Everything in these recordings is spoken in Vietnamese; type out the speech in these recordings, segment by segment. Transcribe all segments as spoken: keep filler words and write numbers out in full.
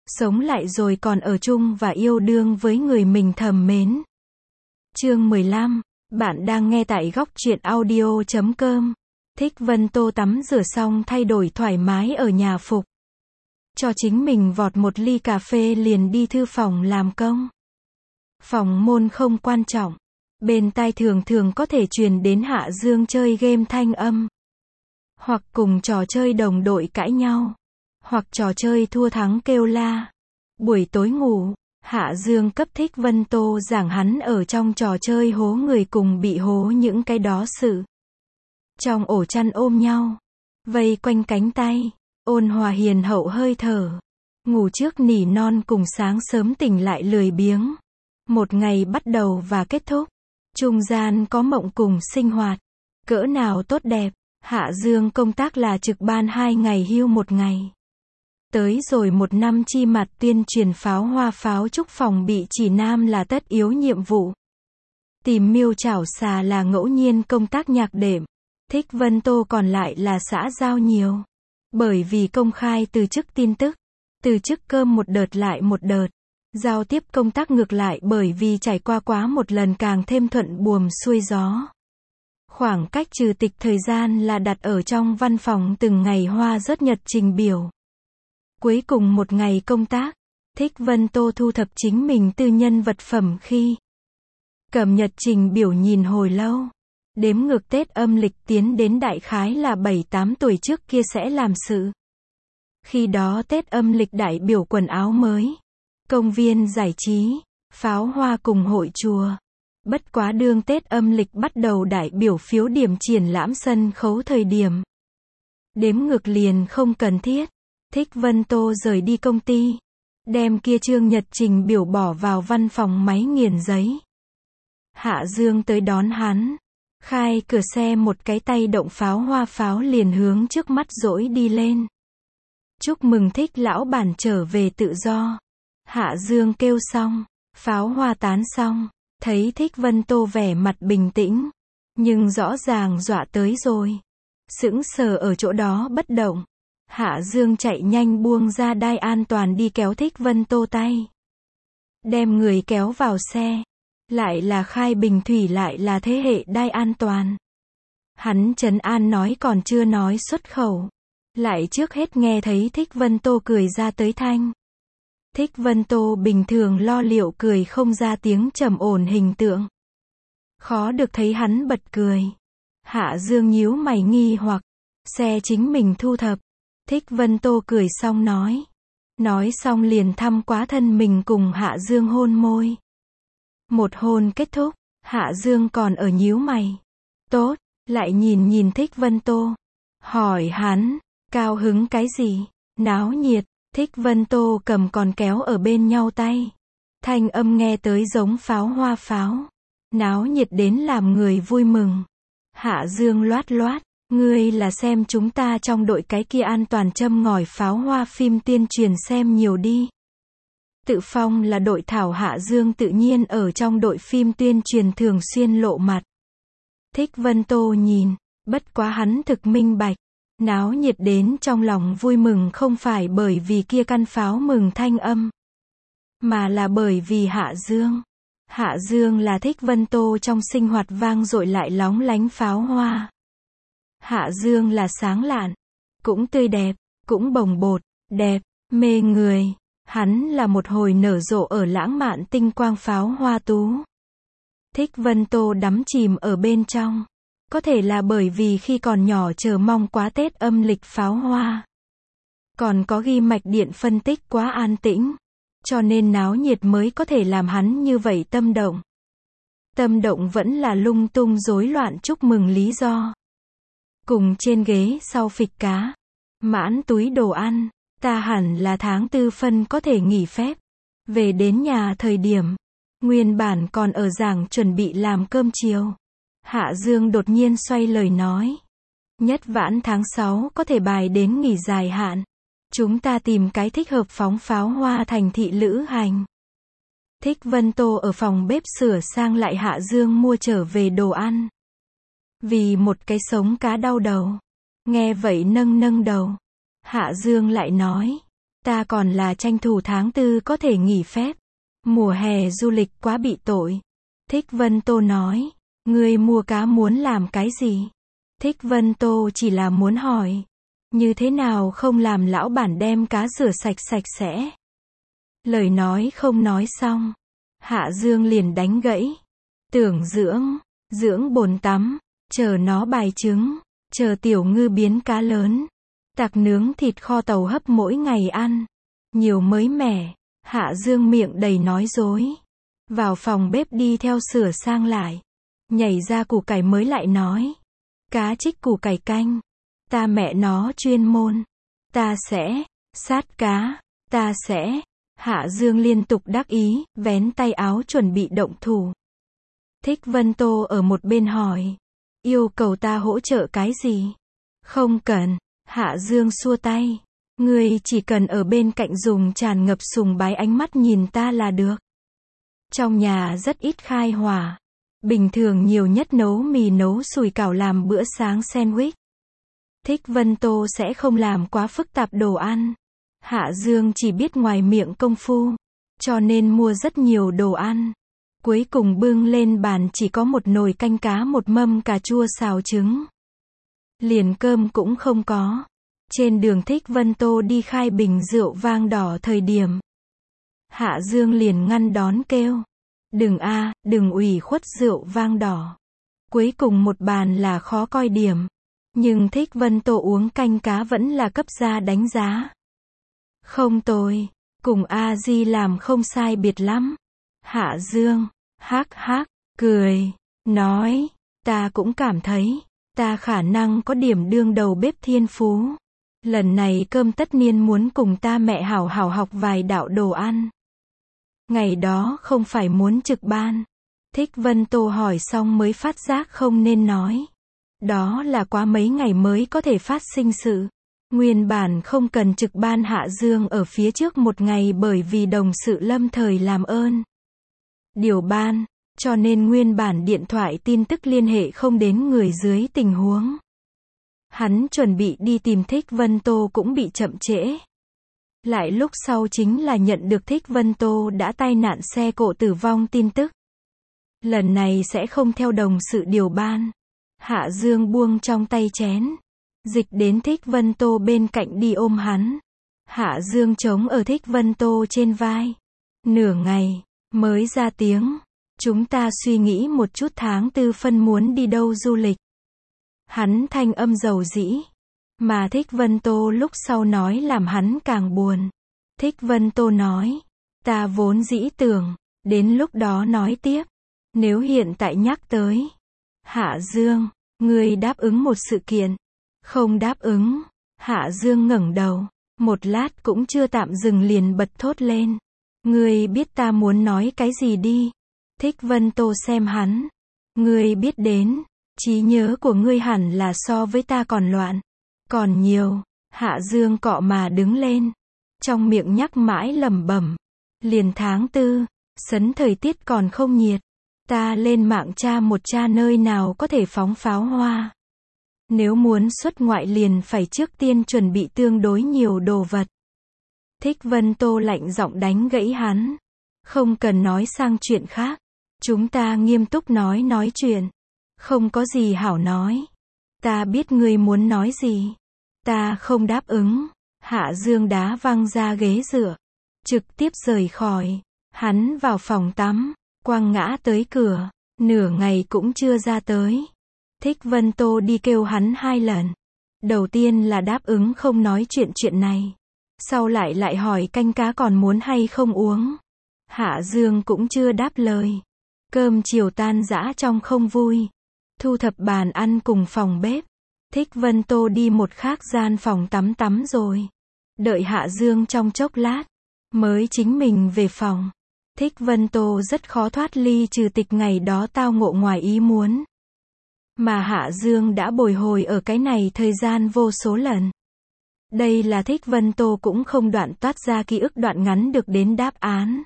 sống lại rồi còn ở chung và yêu đương với người mình thầm mến. Chương mười lăm, bạn đang nghe tại góc truyện audio chấm com. Thích Vân Tô tắm rửa xong thay đổi thoải mái ở nhà phục. Cho chính mình vọt một ly cà phê liền đi thư phòng làm công. Phòng môn không quan trọng. Bên tai thường thường có thể truyền đến Hạ Dương chơi game thanh âm. Hoặc cùng trò chơi đồng đội cãi nhau. Hoặc trò chơi thua thắng kêu la. Buổi tối ngủ, Hạ Dương cấp Thích Vân Tô giảng hắn ở trong trò chơi hố người cùng bị hố những cái đó sự. Trong ổ chăn ôm nhau, vây quanh cánh tay, ôn hòa hiền hậu hơi thở. Ngủ trước nỉ non cùng sáng sớm tỉnh lại lười biếng. Một ngày bắt đầu và kết thúc. Trung gian có mộng cùng sinh hoạt. Cỡ nào tốt đẹp. Hạ Dương công tác là trực ban hai ngày hưu một ngày. Tới rồi một năm chi mặt tuyên truyền pháo hoa pháo trúc phòng bị chỉ nam là tất yếu nhiệm vụ. Tìm miêu chảo xà là ngẫu nhiên công tác nhạc đệm. Thích Vân Tô còn lại là xã giao nhiều. Bởi vì công khai từ chức tin tức. Từ chức cơm một đợt lại một đợt. Giao tiếp công tác ngược lại bởi vì trải qua quá một lần càng thêm thuận buồm xuôi gió. Khoảng cách trừ tịch thời gian là đặt ở trong văn phòng từng ngày hoa rớt nhật trình biểu. Cuối cùng một ngày công tác, Thích Vân Tô thu thập chính mình tư nhân vật phẩm khi cầm nhật trình biểu nhìn hồi lâu. Đếm ngược Tết âm lịch tiến đến đại khái là bảy tám tuổi trước kia sẽ làm sự. Khi đó Tết âm lịch đại biểu quần áo mới, công viên giải trí, pháo hoa cùng hội chùa. Bất quá đương Tết âm lịch bắt đầu đại biểu phiếu điểm triển lãm sân khấu thời điểm. Đếm ngược liền không cần thiết. Thích Vân Tô rời đi công ty. Đem kia chương nhật trình biểu bỏ vào văn phòng máy nghiền giấy. Hạ Dương tới đón hắn. Khai cửa xe một cái tay động pháo hoa pháo liền hướng trước mắt dỗi đi lên. Chúc mừng Thích lão bản trở về tự do. Hạ Dương kêu xong. Pháo hoa tán xong. Thấy Thích Vân Tô vẻ mặt bình tĩnh. Nhưng rõ ràng dọa tới rồi. Sững sờ ở chỗ đó bất động. Hạ Dương chạy nhanh buông ra đai an toàn đi kéo Thích Vân Tô tay. Đem người kéo vào xe. Lại là khai bình thủy lại là thế hệ đai an toàn. Hắn trấn an nói còn chưa nói xuất khẩu. Lại trước hết nghe thấy Thích Vân Tô cười ra tới thanh. Thích Vân Tô bình thường lo liệu cười không ra tiếng trầm ổn hình tượng. Khó được thấy hắn bật cười. Hạ Dương nhíu mày nghi hoặc. Xe chính mình thu thập. Thích Vân Tô cười xong nói. Nói xong liền thăm quá thân mình cùng Hạ Dương hôn môi. Một hôn kết thúc. Hạ Dương còn ở nhíu mày. Tốt. Lại nhìn nhìn Thích Vân Tô. Hỏi hắn. Cao hứng cái gì? Náo nhiệt. Thích Vân Tô cầm còn kéo ở bên nhau tay. Thanh âm nghe tới giống pháo hoa pháo. Náo nhiệt đến làm người vui mừng. Hạ Dương loát loát. Ngươi là xem chúng ta trong đội cái kia an toàn châm ngòi pháo hoa phim tuyên truyền xem nhiều đi. Tự phong là đội thảo Hạ Dương tự nhiên ở trong đội phim tuyên truyền thường xuyên lộ mặt. Thích Vân Tô nhìn. Bất quá hắn thực minh bạch. Náo nhiệt đến trong lòng vui mừng không phải bởi vì kia căn pháo mừng thanh âm. Mà là bởi vì Hạ Dương. Hạ Dương là Thích Vân Tô trong sinh hoạt vang dội lại lóng lánh pháo hoa. Hạ Dương là sáng lạn. Cũng tươi đẹp. Cũng bồng bột. Đẹp. Mê người. Hắn là một hồi nở rộ ở lãng mạn tinh quang pháo hoa tú. Thích Vân Tô đắm chìm ở bên trong. Có thể là bởi vì khi còn nhỏ chờ mong quá Tết âm lịch pháo hoa. Còn có ghi mạch điện phân tích quá an tĩnh. Cho nên náo nhiệt mới có thể làm hắn như vậy tâm động. Tâm động vẫn là lung tung rối loạn chúc mừng lý do. Cùng trên ghế sau phịch cá. Mãn túi đồ ăn. Ta hẳn là tháng tư phân có thể nghỉ phép. Về đến nhà thời điểm. Nguyên bản còn ở giảng chuẩn bị làm cơm chiều. Hạ Dương đột nhiên xoay lời nói. Nhất vãn tháng sáu có thể bài đến nghỉ dài hạn. Chúng ta tìm cái thích hợp phóng pháo hoa thành thị lữ hành. Thích Vân Tô ở phòng bếp sửa sang lại Hạ Dương mua trở về đồ ăn. Vì một cái sống cá đau đầu. Nghe vậy nâng nâng đầu. Hạ Dương lại nói. Ta còn là tranh thủ tháng tư có thể nghỉ phép. Mùa hè du lịch quá bị tội. Thích Vân Tô nói. Ngươi mua cá muốn làm cái gì? Thích Vân Tô chỉ là muốn hỏi. Như thế nào không làm lão bản đem cá rửa sạch sạch sẽ? Lời nói không nói xong. Hạ Dương liền đánh gãy. Tưởng dưỡng, dưỡng bồn tắm, chờ nó bài trứng, chờ tiểu ngư biến cá lớn. Tạc nướng thịt kho tàu hấp mỗi ngày ăn. Nhiều mới mẻ. Hạ Dương miệng đầy nói dối. Vào phòng bếp đi theo sửa sang lại. Nhảy ra củ cải mới lại nói. Cá trích củ cải canh. Ta mẹ nó chuyên môn. Ta sẽ. Sát cá. Ta sẽ. Hạ Dương liên tục đắc ý, vén tay áo chuẩn bị động thủ. Thích Vân Tô ở một bên hỏi. Yêu cầu ta hỗ trợ cái gì? Không cần. Hạ Dương xua tay. Ngươi chỉ cần ở bên cạnh dùng tràn ngập sùng bái ánh mắt nhìn ta là được. Trong nhà rất ít khai hỏa. Bình thường nhiều nhất nấu mì nấu sùi cảo làm bữa sáng sandwich. Thích Vân Tô sẽ không làm quá phức tạp đồ ăn. Hạ Dương chỉ biết ngoài miệng công phu. Cho nên mua rất nhiều đồ ăn. Cuối cùng bưng lên bàn chỉ có một nồi canh cá, một mâm cà chua xào trứng. Liền cơm cũng không có. Trên đường Thích Vân Tô đi khai bình rượu vang đỏ thời điểm. Hạ Dương liền ngăn đón kêu. Đừng a, đừng ủy khuất rượu vang đỏ. Cuối cùng một bàn là khó coi điểm. Nhưng Thích Vân Tô uống canh cá vẫn là cấp ra đánh giá. Không tồi. Cùng A Di làm không sai biệt lắm. Hạ Dương. Hắc hắc. Cười. Nói. Ta cũng cảm thấy. Ta khả năng có điểm đương đầu bếp thiên phú. Lần này cơm tất niên muốn cùng ta mẹ hảo hảo học vài đạo đồ ăn. Ngày đó không phải muốn trực ban. Thích Vân Tô hỏi xong mới phát giác không nên nói. Đó là quá mấy ngày mới có thể phát sinh sự. Nguyên bản không cần trực ban Hạ Dương ở phía trước một ngày bởi vì đồng sự lâm thời làm ơn. Điều ban, cho nên nguyên bản điện thoại tin tức liên hệ không đến người dưới tình huống. Hắn chuẩn bị đi tìm Thích Vân Tô cũng bị chậm trễ. Lại lúc sau chính là nhận được Thích Vân Tô đã tai nạn xe cộ tử vong tin tức. Lần này sẽ không theo đồng sự điều ban. Hạ Dương buông trong tay chén. Dịch đến Thích Vân Tô bên cạnh đi ôm hắn. Hạ Dương chống ở Thích Vân Tô trên vai. Nửa ngày, mới ra tiếng. Chúng ta suy nghĩ một chút tháng tư phân muốn đi đâu du lịch. Hắn thanh âm dầu dĩ. Mà Thích Vân Tô lúc sau nói làm hắn càng buồn. Thích Vân Tô nói. Ta vốn dĩ tưởng. Đến lúc đó nói tiếp. Nếu hiện tại nhắc tới. Hạ Dương. Ngươi đáp ứng một sự kiện. Không đáp ứng. Hạ Dương ngẩng đầu. Một lát cũng chưa tạm dừng liền bật thốt lên. Ngươi biết ta muốn nói cái gì đi. Thích Vân Tô xem hắn. Ngươi biết đến. Trí nhớ của ngươi hẳn là so với ta còn loạn. Còn nhiều. Hạ Dương cọ mà đứng lên. Trong miệng nhắc mãi lẩm bẩm. Liền tháng tư. Sấn thời tiết còn không nhiệt. Ta lên mạng tra một tra nơi nào có thể phóng pháo hoa. Nếu muốn xuất ngoại liền phải trước tiên chuẩn bị tương đối nhiều đồ vật. Thích Vân Tô lạnh giọng đánh gãy hắn. Không cần nói sang chuyện khác. Chúng ta nghiêm túc nói nói chuyện. Không có gì hảo nói. Ta biết ngươi muốn nói gì. Ta không đáp ứng. Hạ Dương đá văng ra ghế dựa. Trực tiếp rời khỏi. Hắn vào phòng tắm. Quăng ngã tới cửa. Nửa ngày cũng chưa ra tới. Thích Vân Tô đi kêu hắn hai lần. Đầu tiên là đáp ứng không nói chuyện chuyện này. Sau lại lại hỏi canh cá còn muốn hay không uống. Hạ Dương cũng chưa đáp lời. Cơm chiều tan rã trong không vui. Thu thập bàn ăn cùng phòng bếp. Thích Vân Tô đi một khác gian phòng tắm tắm rồi. Đợi Hạ Dương trong chốc lát. Mới chính mình về phòng. Thích Vân Tô rất khó thoát ly trừ tịch ngày đó tao ngộ ngoài ý muốn. Mà Hạ Dương đã bồi hồi ở cái này thời gian vô số lần. Đây là Thích Vân Tô cũng không đoạn toát ra ký ức đoạn ngắn được đến đáp án.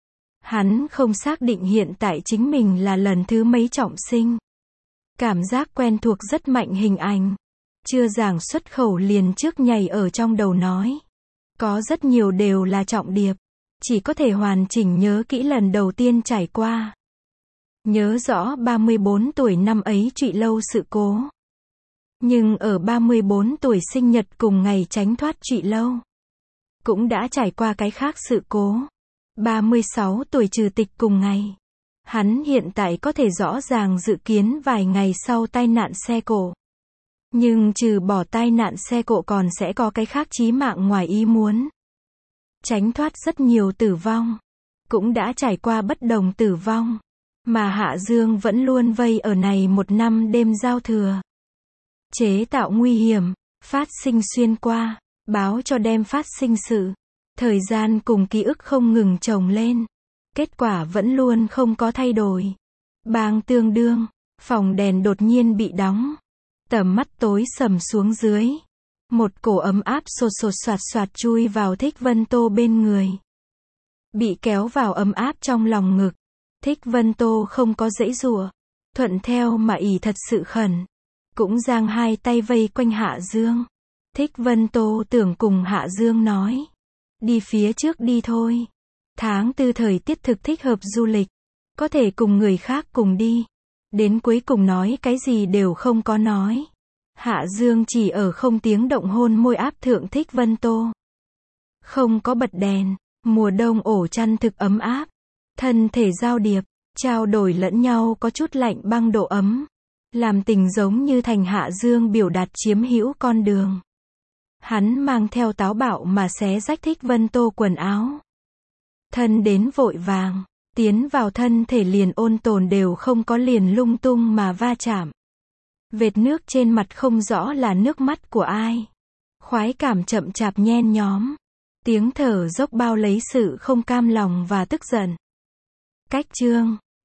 Hắn không xác định hiện tại chính mình là lần thứ mấy trọng sinh. Cảm giác quen thuộc rất mạnh hình ảnh. Chưa giảng xuất khẩu liền trước nhảy ở trong đầu nói. Có rất nhiều đều là trọng điệp. Chỉ có thể hoàn chỉnh nhớ kỹ lần đầu tiên trải qua. Nhớ rõ ba mươi bốn tuổi năm ấy Trụy Lâu sự cố. Nhưng ở ba mươi bốn tuổi sinh nhật cùng ngày tránh thoát Trụy Lâu. Cũng đã trải qua cái khác sự cố. ba mươi sáu tuổi trừ tịch cùng ngày. Hắn hiện tại có thể rõ ràng dự kiến vài ngày sau tai nạn xe cộ. Nhưng trừ bỏ tai nạn xe cộ còn sẽ có cái khác chí mạng ngoài ý muốn. Tránh thoát rất nhiều tử vong. Cũng đã trải qua bất đồng tử vong. Mà Hạ Dương vẫn luôn vây ở này một năm đêm giao thừa. Chế tạo nguy hiểm, phát sinh xuyên qua, báo cho đem phát sinh sự. Thời gian cùng ký ức không ngừng chồng lên. Kết quả vẫn luôn không có thay đổi. Bang tương đương, phòng đèn đột nhiên bị đóng. Tầm mắt tối sầm xuống dưới. Một cổ ấm áp sột sột soạt soạt chui vào Thích Vân Tô bên người. Bị kéo vào ấm áp trong lòng ngực. Thích Vân Tô không có giãy giụa. Thuận theo mà ỉ thật sự khẩn. Cũng giang hai tay vây quanh Hạ Dương. Thích Vân Tô tưởng cùng Hạ Dương nói. Đi phía trước đi thôi. Tháng tư thời tiết thực thích hợp du lịch. Có thể cùng người khác cùng đi. Đến cuối cùng nói cái gì đều không có nói. Hạ Dương chỉ ở không tiếng động hôn môi áp thượng Thích Vân Tô. Không có bật đèn. Mùa đông ổ chăn thực ấm áp. Thân thể giao điệp. Trao đổi lẫn nhau có chút lạnh băng độ ấm. Làm tình giống như thành Hạ Dương biểu đạt chiếm hữu con đường. Hắn mang theo táo bạo mà xé rách Thích Vân Tô quần áo. Thân đến vội vàng. Tiến vào thân thể liền ôn tồn đều không có liền lung tung mà va chạm. Vệt nước trên mặt không rõ là nước mắt của ai. Khoái cảm chậm chạp nhen nhóm. Tiếng thở dốc bao lấy sự không cam lòng và tức giận. Cách chương